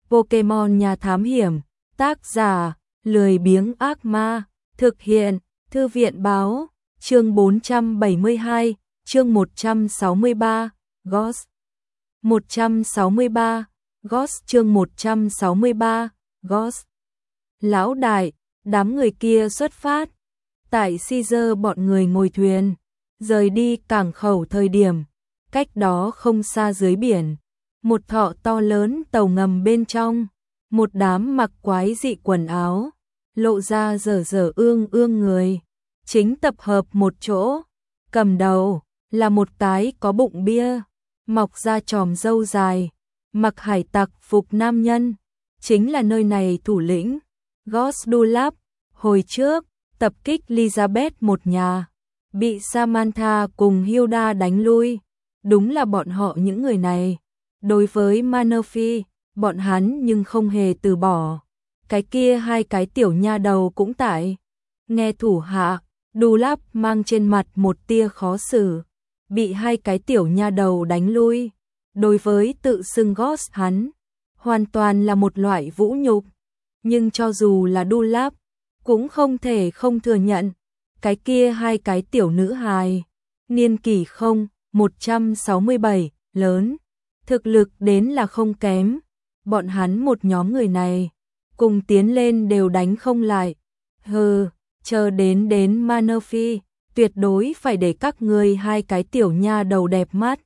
Pokemon Nhà Thám Hiểm, tác giả, lười biếng ác ma, thực hiện, Thư viện báo, chương 472, chương 163, Ghost. 163, Ghost chương 163, Ghost. Lão đại, đám người kia xuất phát. Tại Caesar bọn người ngồi thuyền, rời đi cảng khẩu thời điểm, cách đó không xa dưới biển. Một thọ to lớn tàu ngầm bên trong, một đám mặc quái dị quần áo, lộ ra dở dở ương ương người, chính tập hợp một chỗ, cầm đầu là một cái có bụng bia, mọc ra chòm râu dài, mặc hải tặc phục nam nhân, chính là nơi này thủ lĩnh, Ghost Dulap, hồi trước, tập kích Elizabeth một nhà, bị Samantha cùng Hilda đánh lui, đúng là bọn họ những người này. Đối với Manaphy, bọn hắn nhưng không hề từ bỏ. Cái kia hai cái tiểu nha đầu cũng tại. Nghe thủ hạ, Dulap mang trên mặt một tia khó xử. Bị hai cái tiểu nha đầu đánh lui. Đối với tự xưng Ghost hắn, hoàn toàn là một loại vũ nhục. Nhưng cho dù là Dulap, cũng không thể không thừa nhận. Cái kia hai cái tiểu nữ hài, niên kỷ không, 167, lớn. Thực lực đến là không kém, bọn hắn một nhóm người này, cùng tiến lên đều đánh không lại. Hừ, chờ đến Manaphy, tuyệt đối phải để các ngươi hai cái tiểu nha đầu đẹp mắt.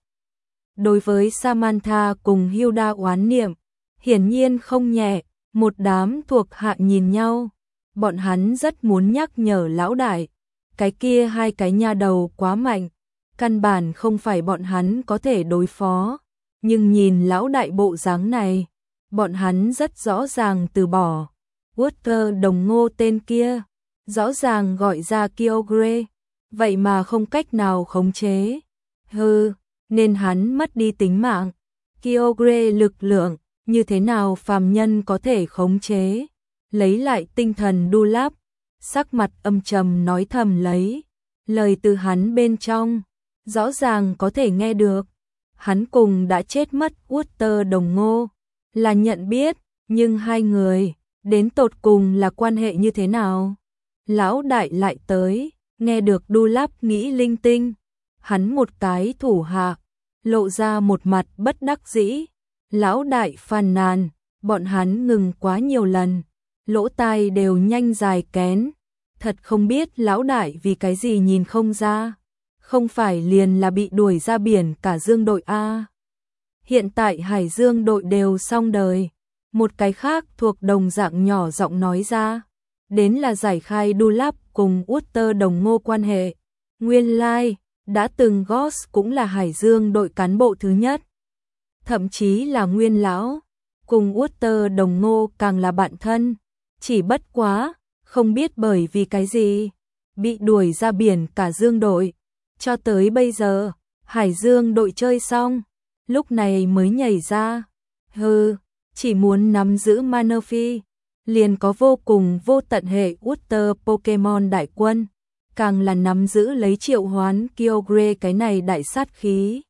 Đối với Samantha cùng Hilda oán niệm, hiển nhiên không nhẹ, một đám thuộc hạ nhìn nhau. Bọn hắn rất muốn nhắc nhở lão đại, cái kia hai cái nha đầu quá mạnh, căn bản không phải bọn hắn có thể đối phó. Nhưng nhìn lão đại bộ dáng này, bọn hắn rất rõ ràng từ bỏ. Walter Đồng Ngô tên kia, rõ ràng gọi ra Kyogre, vậy mà không cách nào khống chế. Hừ, nên hắn mất đi tính mạng. Kyogre lực lượng, như thế nào phàm nhân có thể khống chế? Lấy lại tinh thần Dulap, sắc mặt âm trầm nói thầm lấy. Lời từ hắn bên trong, rõ ràng có thể nghe được. Hắn cùng đã chết mất Walter Đồng Ngô, là nhận biết, nhưng hai người, đến tột cùng là quan hệ như thế nào? Lão đại lại tới, nghe được Dulap nghĩ linh tinh, hắn một cái thủ hạ, lộ ra một mặt bất đắc dĩ. Lão đại phàn nàn, bọn hắn ngừng quá nhiều lần, lỗ tai đều nhanh dài kén, thật không biết lão đại vì cái gì nhìn không ra. Không phải liền là bị đuổi ra biển cả Dương đội A. Hiện tại Hải Dương đội đều xong đời. Một cái khác thuộc đồng dạng nhỏ giọng nói ra. Đến là giải khai Dulap cùng Walter Đồng Ngô quan hệ. Nguyên lai, đã từng Ghost cũng là Hải Dương đội cán bộ thứ nhất. Thậm chí là nguyên lão. Cùng Walter Đồng Ngô càng là bạn thân. Chỉ bất quá, không biết bởi vì cái gì. Bị đuổi ra biển cả Dương đội. Cho tới bây giờ, Hải Dương đội chơi xong, lúc này mới nhảy ra. Hừ, chỉ muốn nắm giữ Manaphy, liền có vô cùng vô tận hệ Water Pokemon đại quân, càng là nắm giữ lấy triệu hoán Kyogre cái này đại sát khí.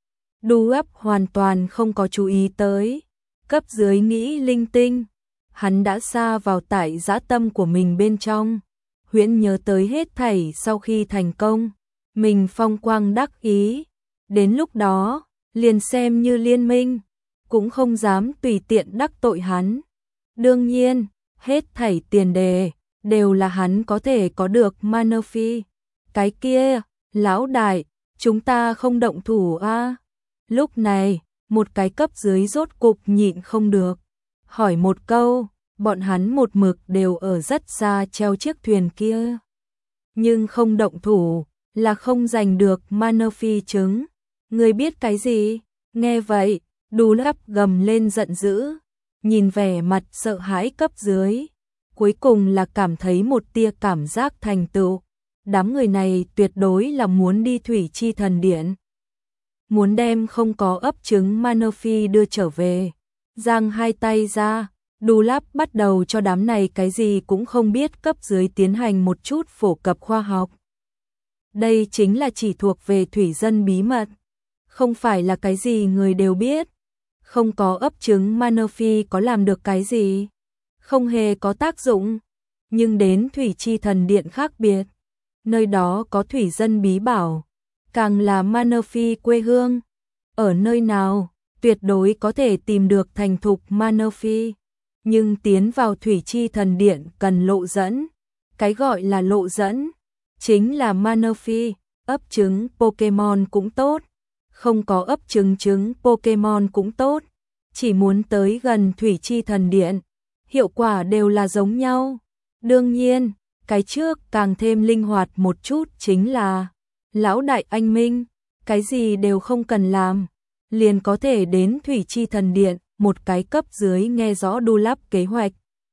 Dulap hoàn toàn không có chú ý tới, cấp dưới nghĩ linh tinh, hắn đã xa vào tại dã tâm của mình bên trong, huyễn nhớ tới hết thảy sau khi thành công. Mình phong quang đắc ý, đến lúc đó, liền xem như liên minh, cũng không dám tùy tiện đắc tội hắn. Đương nhiên, hết thảy tiền đề, đều là hắn có thể có được Manaphy. Cái kia, lão đại, chúng ta không động thủ a. Lúc này, một cái cấp dưới rốt cục nhịn không được. Hỏi một câu, bọn hắn một mực đều ở rất xa treo chiếc thuyền kia. Nhưng không động thủ là không giành được Manaphy trứng. Người biết cái gì? Nghe vậy, Dulap gầm lên giận dữ, nhìn vẻ mặt sợ hãi cấp dưới, cuối cùng là cảm thấy một tia cảm giác thành tựu. Đám người này tuyệt đối là muốn đi Thủy Chi Thần Điện, muốn đem không có ấp trứng Manaphy đưa trở về. Giang hai tay ra, Dulap bắt đầu cho đám này cái gì cũng không biết cấp dưới tiến hành một chút phổ cập khoa học. Đây chính là chỉ thuộc về thủy dân bí mật, không phải là cái gì người đều biết. Không có ấp trứng Manaphy có làm được cái gì? Không hề có tác dụng. Nhưng đến Thủy Chi Thần Điện khác biệt. Nơi đó có thủy dân bí bảo. Càng là Manaphy quê hương. Ở nơi nào, tuyệt đối có thể tìm được thành thục Manaphy. Nhưng tiến vào Thủy Chi Thần Điện cần lộ dẫn. Cái gọi là lộ dẫn chính là Manaphy. Ấp trứng Pokemon cũng tốt. Không có ấp trứng Pokemon cũng tốt. Chỉ muốn tới gần Thủy Chi Thần Điện, hiệu quả đều là giống nhau. Đương nhiên, cái trước càng thêm linh hoạt một chút chính là Lão Đại Anh Minh, cái gì đều không cần làm, liền có thể đến Thủy Chi Thần Điện, một cái cấp dưới nghe rõ đu lắp kế hoạch.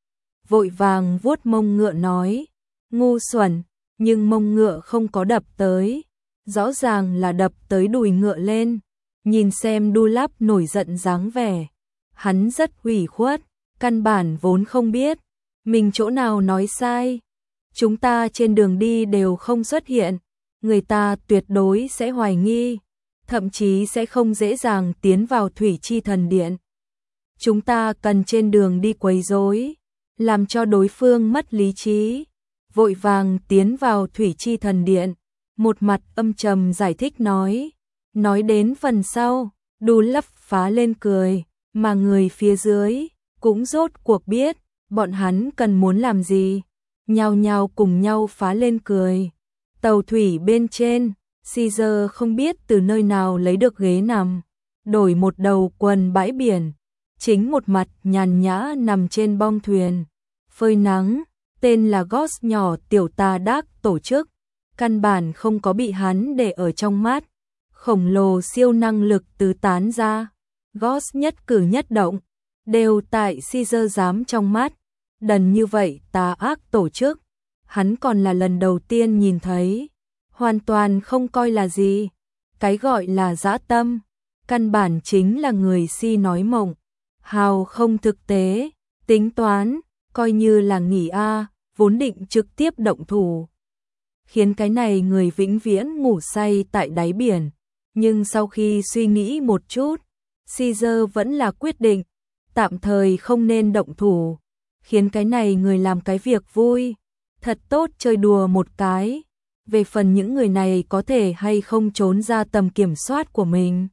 Vội vàng vuốt mông ngựa nói, ngu xuẩn, nhưng mông ngựa không có đập tới, rõ ràng là đập tới đùi ngựa lên, nhìn xem đu lắp nổi giận dáng vẻ. Hắn rất ủy khuất, căn bản vốn không biết, mình chỗ nào nói sai. Chúng ta trên đường đi đều không xuất hiện, người ta tuyệt đối sẽ hoài nghi, thậm chí sẽ không dễ dàng tiến vào Thủy Chi Thần Điện. Chúng ta cần trên đường đi quấy rối, làm cho đối phương mất lý trí, vội vàng tiến vào Thủy Chi Thần Điện, một mặt âm trầm giải thích nói. Nói đến phần sau, đu lấp phá lên cười, mà người phía dưới cũng rốt cuộc biết bọn hắn cần muốn làm gì, nhao nhao cùng nhau phá lên cười. Tàu thủy bên trên, Caesar không biết từ nơi nào lấy được ghế nằm, đổi một đầu quần bãi biển, chính một mặt nhàn nhã nằm trên bong thuyền, phơi nắng. Tên là Ghost nhỏ tiểu tà đác tổ chức, căn bản không có bị hắn để ở trong mắt. Khổng lồ siêu năng lực tứ tán ra, Ghost nhất cử nhất động đều tại Caesar dám trong mắt. Đần như vậy tà ác tổ chức, hắn còn là lần đầu tiên nhìn thấy, hoàn toàn không coi là gì. Cái gọi là dã tâm, căn bản chính là người si nói mộng, hào không thực tế, tính toán, coi như là nghỉ vốn định trực tiếp động thủ. Khiến cái này người vĩnh viễn ngủ say tại đáy biển. Nhưng sau khi suy nghĩ một chút, Caesar vẫn là quyết định, tạm thời không nên động thủ, khiến cái này người làm cái việc vui, thật tốt chơi đùa một cái. Về phần những người này có thể hay không trốn ra tầm kiểm soát của mình.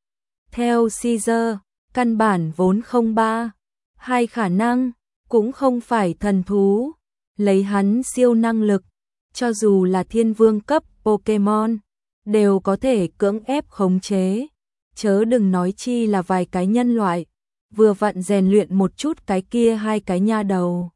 Theo Caesar, căn bản vốn không hai khả năng, cũng không phải thần thú, lấy hắn siêu năng lực, cho dù là thiên vương cấp Pokemon, đều có thể cưỡng ép khống chế, chớ đừng nói chi là vài cái nhân loại, vừa vặn rèn luyện một chút cái kia hai cái nha đầu.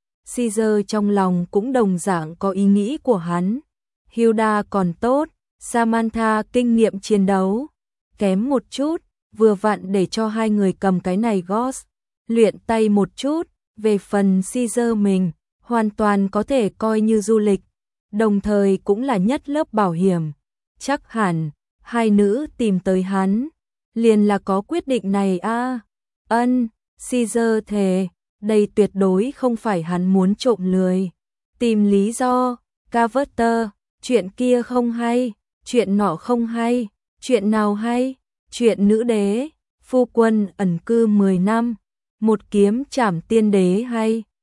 Caesar trong lòng cũng đồng dạng có ý nghĩ của hắn, Hilda còn tốt, Samantha kinh nghiệm chiến đấu kém một chút, vừa vặn để cho hai người cầm cái này Ghost luyện tay một chút. Về phần Caesar mình, hoàn toàn có thể coi như du lịch, đồng thời cũng là nhất lớp bảo hiểm. Chắc hẳn, hai nữ tìm tới hắn, liền là có quyết định này Caesar thề, đây tuyệt đối không phải hắn muốn trộm lười. Tìm lý do, Carter, chuyện kia không hay, chuyện nọ không hay, chuyện nào hay, chuyện nữ đế, phu quân ẩn cư 10 năm, một kiếm trảm tiên đế hay.